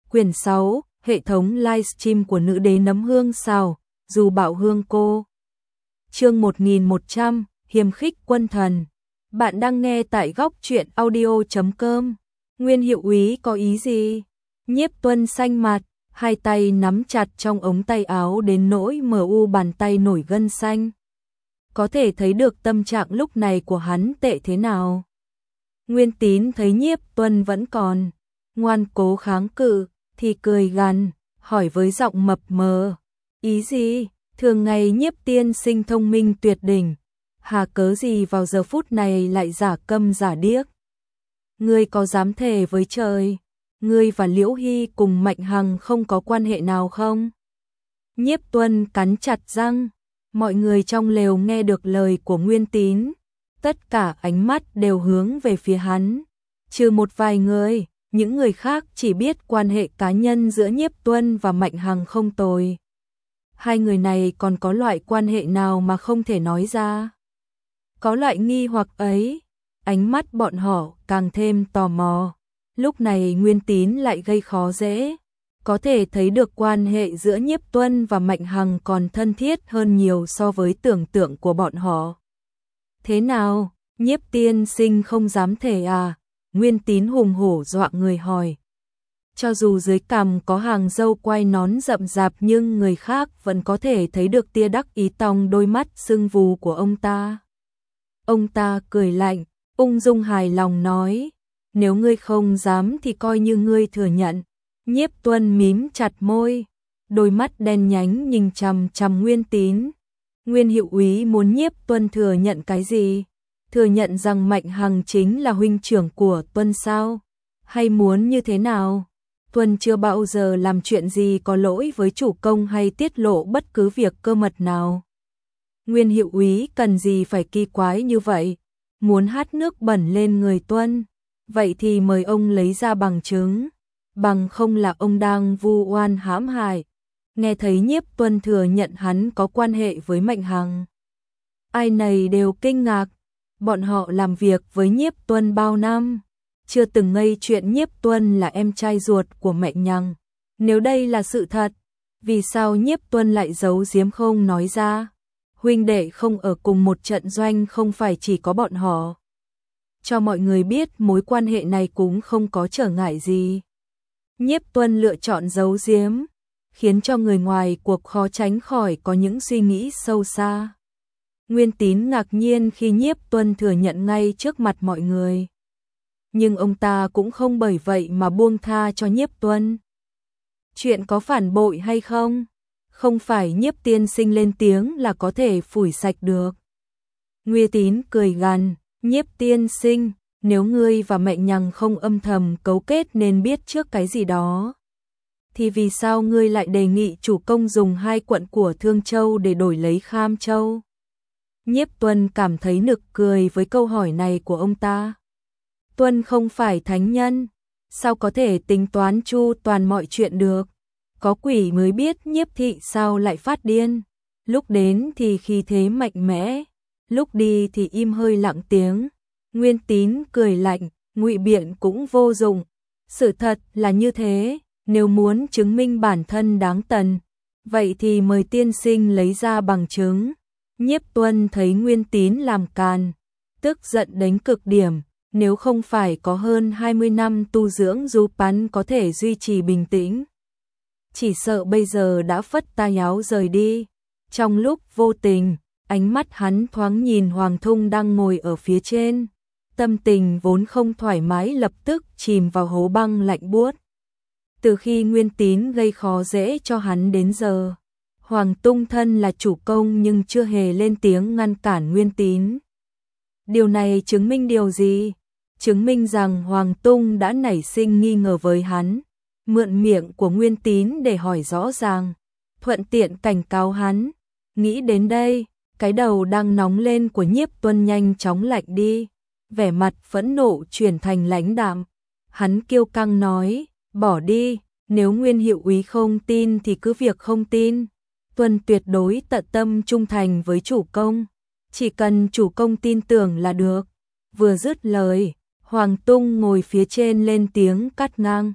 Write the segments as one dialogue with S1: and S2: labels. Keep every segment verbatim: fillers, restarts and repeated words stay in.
S1: Quyển sáu, hệ thống livestream của nữ đế nấm hương xào, dù bạo hương cô. Chương một nghìn một trăm, hiềm khích quân thần. Bạn đang nghe tại góc truyện audio chấm com. Nguyên hiệu úy có ý gì? Nhiếp Tuân xanh mặt, hai tay nắm chặt trong ống tay áo đến nỗi mờ u bàn tay nổi gân xanh. Có thể thấy được tâm trạng lúc này của hắn tệ thế nào. Nguyên Tín thấy Nhiếp Tuân vẫn còn ngoan cố kháng cự, thì cười gằn, hỏi với giọng mập mờ. Ý gì? Thường ngày Nhiếp tiên sinh thông minh tuyệt đỉnh, hà cớ gì vào giờ phút này lại giả câm giả điếc? Ngươi có dám thề với trời, ngươi và Liễu Hy cùng Mạnh Hằng không có quan hệ nào không? Nhiếp Tuân cắn chặt răng, mọi người trong lều nghe được lời của Nguyên Tín, tất cả ánh mắt đều hướng về phía hắn, trừ một vài người, những người khác chỉ biết quan hệ cá nhân giữa Nhiếp Tuân và Mạnh Hằng không tồi. Hai người này còn có loại quan hệ nào mà không thể nói ra? Có loại nghi hoặc ấy, ánh mắt bọn họ càng thêm tò mò. Lúc này Nguyên Tín lại gây khó dễ, có thể thấy được quan hệ giữa Nhiếp Tuân và Mạnh Hằng còn thân thiết hơn nhiều so với tưởng tượng của bọn họ. Thế nào, Nhiếp tiên sinh không dám thề à? Nguyên Tín hùng hổ dọa người hỏi. Cho dù dưới cằm có hàng râu quai nón rậm rạp nhưng người khác vẫn có thể thấy được tia đắc ý trong đôi mắt sưng vù của ông ta. Ông ta cười lạnh, ung dung hài lòng nói, nếu ngươi không dám thì coi như ngươi thừa nhận. Nhiếp Tuân mím chặt môi, đôi mắt đen nhánh nhìn chằm chằm Nguyên Tín. Nguyên hiệu úy muốn Nhiếp Tuân thừa nhận cái gì? Thừa nhận rằng Mạnh Hằng chính là huynh trưởng của Tuân sao? Hay muốn như thế nào? Tuân chưa bao giờ làm chuyện gì có lỗi với chủ công hay tiết lộ bất cứ việc cơ mật nào. Nguyên hiệu úy cần gì phải kỳ quái như vậy? Muốn hát nước bẩn lên người Tuân? Vậy thì mời ông lấy ra bằng chứng. Bằng không là ông đang vu oan hãm hại. Nghe thấy Nhiếp Tuân thừa nhận hắn có quan hệ với Mạnh Hằng, ai nấy đều kinh ngạc. Bọn họ làm việc với Nhiếp Tuân bao năm, chưa từng ngây chuyện Nhiếp Tuân là em trai ruột của Mạnh Hằng. Nếu đây là sự thật, vì sao Nhiếp Tuân lại giấu giếm không nói ra? Huynh đệ không ở cùng một trận doanh không phải chỉ có bọn họ. Cho mọi người biết mối quan hệ này cũng không có trở ngại gì. Nhiếp Tuân lựa chọn giấu giếm, khiến cho người ngoài cuộc khó tránh khỏi có những suy nghĩ sâu xa. Nguyên Tín ngạc nhiên khi Nhiếp Tuân thừa nhận ngay trước mặt mọi người. Nhưng ông ta cũng không bởi vậy mà buông tha cho Nhiếp Tuân. Chuyện có phản bội hay không? Không phải Nhiếp tiên sinh lên tiếng là có thể phủi sạch được. Nguyên Tín cười gằn, Nhiếp tiên sinh, nếu ngươi và Mạnh Hằng không âm thầm cấu kết nên biết trước cái gì đó, thì vì sao ngươi lại đề nghị chủ công dùng hai quận của Thương Châu để đổi lấy Kham Châu? Nhiếp Tuân cảm thấy nực cười với câu hỏi này của ông ta. Tuân không phải thánh nhân, sao có thể tính toán chu toàn mọi chuyện được? Có quỷ mới biết Nhiếp thị sao lại phát điên. Lúc đến thì khí thế mạnh mẽ, lúc đi thì im hơi lặng tiếng. Nguyên Tín cười lạnh, ngụy biện cũng vô dụng. Sự thật là như thế, nếu muốn chứng minh bản thân đáng tần, vậy thì mời tiên sinh lấy ra bằng chứng. Nhiếp Tuân thấy Nguyên Tín làm càn, tức giận đến cực điểm, nếu không phải có hơn hai mươi năm tu dưỡng giúp hắn có thể duy trì bình tĩnh, chỉ sợ bây giờ đã phất tay áo rời đi. Trong lúc vô tình, ánh mắt hắn thoáng nhìn Hoàng Thung đang ngồi ở phía trên, tâm tình vốn không thoải mái lập tức chìm vào hố băng lạnh buốt. Từ khi Nguyên Tín gây khó dễ cho hắn đến giờ, Hoàng Tung thân là chủ công nhưng chưa hề lên tiếng ngăn cản Nguyên Tín. Điều này chứng minh điều gì? Chứng minh rằng Hoàng Tung đã nảy sinh nghi ngờ với hắn, mượn miệng của Nguyên Tín để hỏi rõ ràng, thuận tiện cảnh cáo hắn. Nghĩ đến đây, cái đầu đang nóng lên của Nhiếp Tuân nhanh chóng lạnh đi, vẻ mặt phẫn nộ chuyển thành lãnh đạm. Hắn kiêu căng nói, bỏ đi, nếu Nguyên hiệu úy không tin thì cứ việc không tin. Tuân tuyệt đối tận tâm trung thành với chủ công, chỉ cần chủ công tin tưởng là được. Vừa dứt lời, Hoàng Tung ngồi phía trên lên tiếng cắt ngang,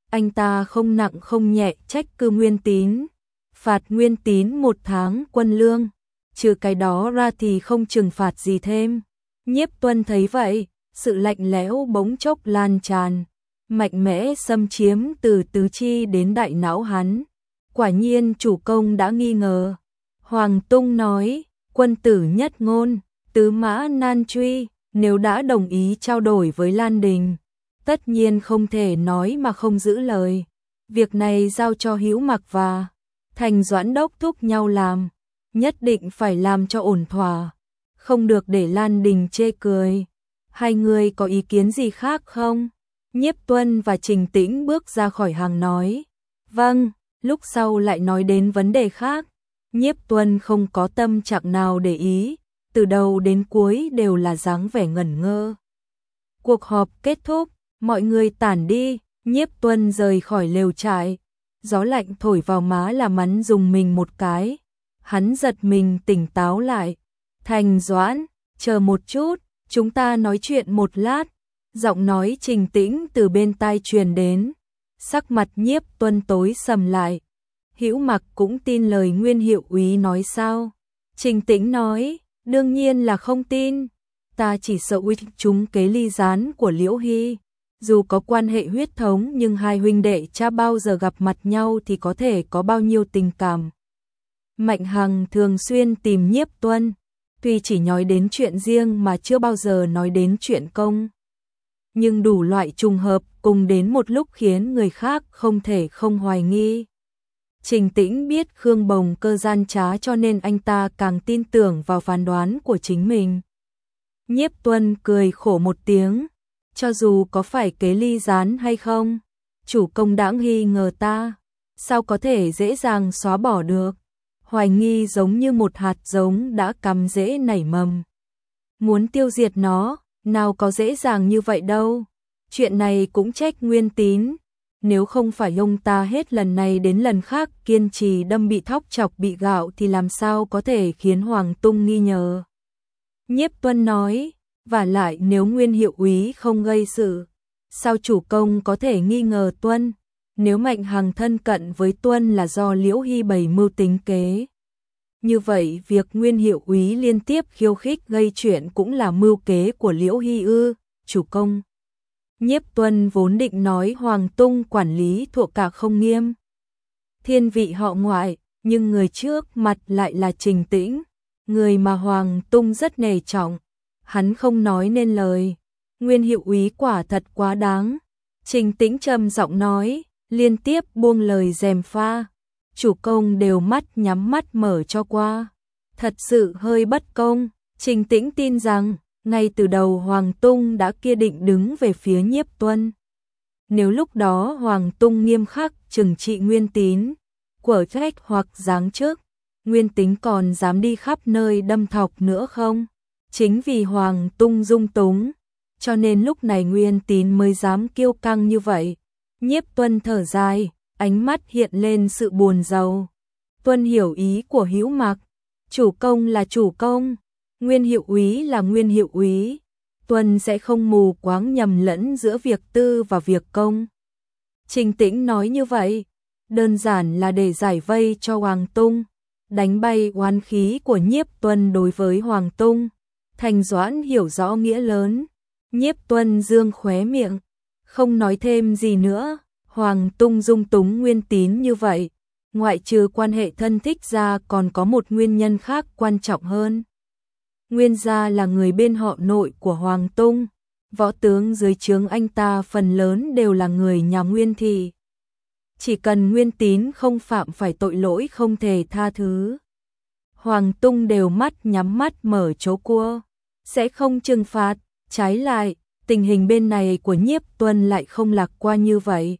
S1: anh ta không nặng không nhẹ trách cứ Nguyên Tín, phạt Nguyên Tín một tháng quân lương, trừ cái đó ra thì không trừng phạt gì thêm. Nhiếp Tuân thấy vậy, sự lạnh lẽo bỗng chốc lan tràn, mạnh mẽ xâm chiếm từ tứ chi đến đại não hắn. Quả nhiên chủ công đã nghi ngờ. Hoàng Tung nói, quân tử nhất ngôn, tứ mã nan truy, nếu đã đồng ý trao đổi với Lan Đình, tất nhiên không thể nói mà không giữ lời. Việc này giao cho Hữu Mặc và Thành Doãn đốc thúc nhau làm, nhất định phải làm cho ổn thỏa, không được để Lan Đình chê cười. Hai người có ý kiến gì khác không? Nhiếp Tuân và Trình Tĩnh bước ra khỏi hàng nói, vâng, lúc sau lại nói đến vấn đề khác. Nhiếp Tuân không có tâm trạng nào để ý, từ đầu đến cuối đều là dáng vẻ ngẩn ngơ. Cuộc họp kết thúc, mọi người tản đi, Nhiếp Tuân rời khỏi lều trại. Gió lạnh thổi vào má làm hắn dùng mình một cái. Hắn giật mình tỉnh táo lại. Thành Doãn, chờ một chút, chúng ta nói chuyện một lát. Giọng nói Trình Tĩnh từ bên tai truyền đến. Sắc mặt Nhiếp Tuân tối sầm lại. Hữu Mặc cũng tin lời Nguyên hiệu úy nói sao? Trình Tĩnh nói, đương nhiên là không tin. Ta chỉ sợ uy chúng kế ly gián của Liễu Hy. Dù có quan hệ huyết thống nhưng hai huynh đệ cha bao giờ gặp mặt nhau thì có thể có bao nhiêu tình cảm. Mạnh Hằng thường xuyên tìm Nhiếp Tuân, tuy chỉ nói đến chuyện riêng mà chưa bao giờ nói đến chuyện công. Nhưng đủ loại trùng hợp cùng đến một lúc khiến người khác không thể không hoài nghi. Trình Tĩnh biết Khương Bồng Cơ gian trá cho nên anh ta càng tin tưởng vào phán đoán của chính mình. Nhiếp Tuân cười khổ một tiếng, cho dù có phải kế ly gián hay không, chủ công đã nghi ngờ ta, sao có thể dễ dàng xóa bỏ được. Hoài nghi giống như một hạt giống đã cắm rễ nảy mầm. Muốn tiêu diệt nó, nào có dễ dàng như vậy đâu. Chuyện này cũng trách Nguyên Tín. Nếu không phải ông ta hết lần này đến lần khác kiên trì đâm bị thóc chọc bị gạo thì làm sao có thể khiến Hoàng Tung nghi ngờ. Nhiếp Tuân nói, và lại nếu Nguyên hiệu úy không gây sự, sao chủ công có thể nghi ngờ Tuân? Nếu Mạnh Hằng thân cận với Tuân là do Liễu Hy bày mưu tính kế. Như vậy việc Nguyên hiệu úy liên tiếp khiêu khích gây chuyện cũng là mưu kế của Liễu Hy ư, chủ công. Nhiếp Tuân vốn định nói Hoàng Tung quản lý thuộc cả không nghiêm. Thiên vị họ ngoại, nhưng người trước mặt lại là Trình Tĩnh, người mà Hoàng Tung rất nể trọng. Hắn không nói nên lời. Nguyên hiệu úy quả thật quá đáng. Trình Tĩnh trầm giọng nói, liên tiếp buông lời gièm pha. Chủ công đều mắt nhắm mắt mở cho qua. Thật sự hơi bất công. Trình Tĩnh tin rằng, ngay từ đầu Hoàng Tung đã kia định đứng về phía Nhiếp Tuân. Nếu lúc đó Hoàng Tung nghiêm khắc trừng trị Nguyên Tín, quở trách hoặc giáng chức, Nguyên Tín còn dám đi khắp nơi đâm thọc nữa không? Chính vì Hoàng Tung dung túng, cho nên lúc này Nguyên Tín mới dám kiêu căng như vậy. Nhiếp Tuân thở dài, ánh mắt hiện lên sự buồn rầu. Tuân hiểu ý của Hữu Mặc, chủ công là chủ công, Nguyên hiệu úy là Nguyên hiệu úy. Tuân sẽ không mù quáng nhầm lẫn giữa việc tư và việc công. Trình Tĩnh nói như vậy, đơn giản là để giải vây cho Hoàng Tung, đánh bay oán khí của Nhiếp Tuân đối với Hoàng Tung. Thành Doãn hiểu rõ nghĩa lớn, Nhiếp Tuân dương khóe miệng, không nói thêm gì nữa. Hoàng Tung dung túng Nguyên Tín như vậy, ngoại trừ quan hệ thân thích ra còn có một nguyên nhân khác quan trọng hơn. Nguyên gia là người bên họ nội của Hoàng Tung, võ tướng dưới trướng anh ta phần lớn đều là người nhà Nguyên thị. Chỉ cần Nguyên Tín không phạm phải tội lỗi không thể tha thứ, Hoàng Tung đều mắt nhắm mắt mở chố cua, sẽ không trừng phạt. Trái lại, tình hình bên này của Nhiếp Tuân lại không lạc quan như vậy.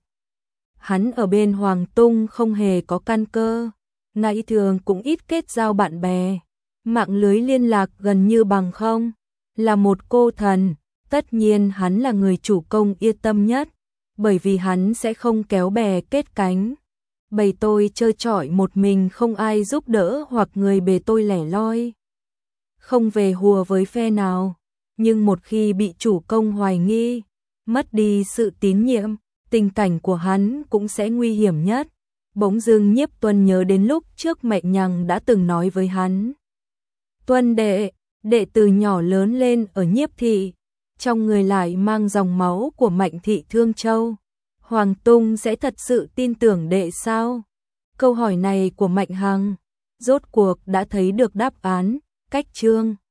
S1: Hắn ở bên Hoàng Tung không hề có căn cơ, ngày thường cũng ít kết giao bạn bè, mạng lưới liên lạc gần như bằng không, là một cô thần. Tất nhiên hắn là người chủ công yên tâm nhất, bởi vì hắn sẽ không kéo bè kết cánh. Bầy tôi chơi chọi một mình không ai giúp đỡ hoặc người bề tôi lẻ loi, không về hùa với phe nào. Nhưng một khi bị chủ công hoài nghi, mất đi sự tín nhiệm, tình cảnh của hắn cũng sẽ nguy hiểm nhất. Bỗng dưng Nhiếp Tuân nhớ đến lúc trước Mạnh Nhằng đã từng nói với hắn. Tuân đệ, đệ từ nhỏ lớn lên ở Nhiếp thị, trong người lại mang dòng máu của Mạnh thị Thương Châu. Hoàng Tung sẽ thật sự tin tưởng đệ sao? Câu hỏi này của Mạnh Hằng, rốt cuộc đã thấy được đáp án, cách chương.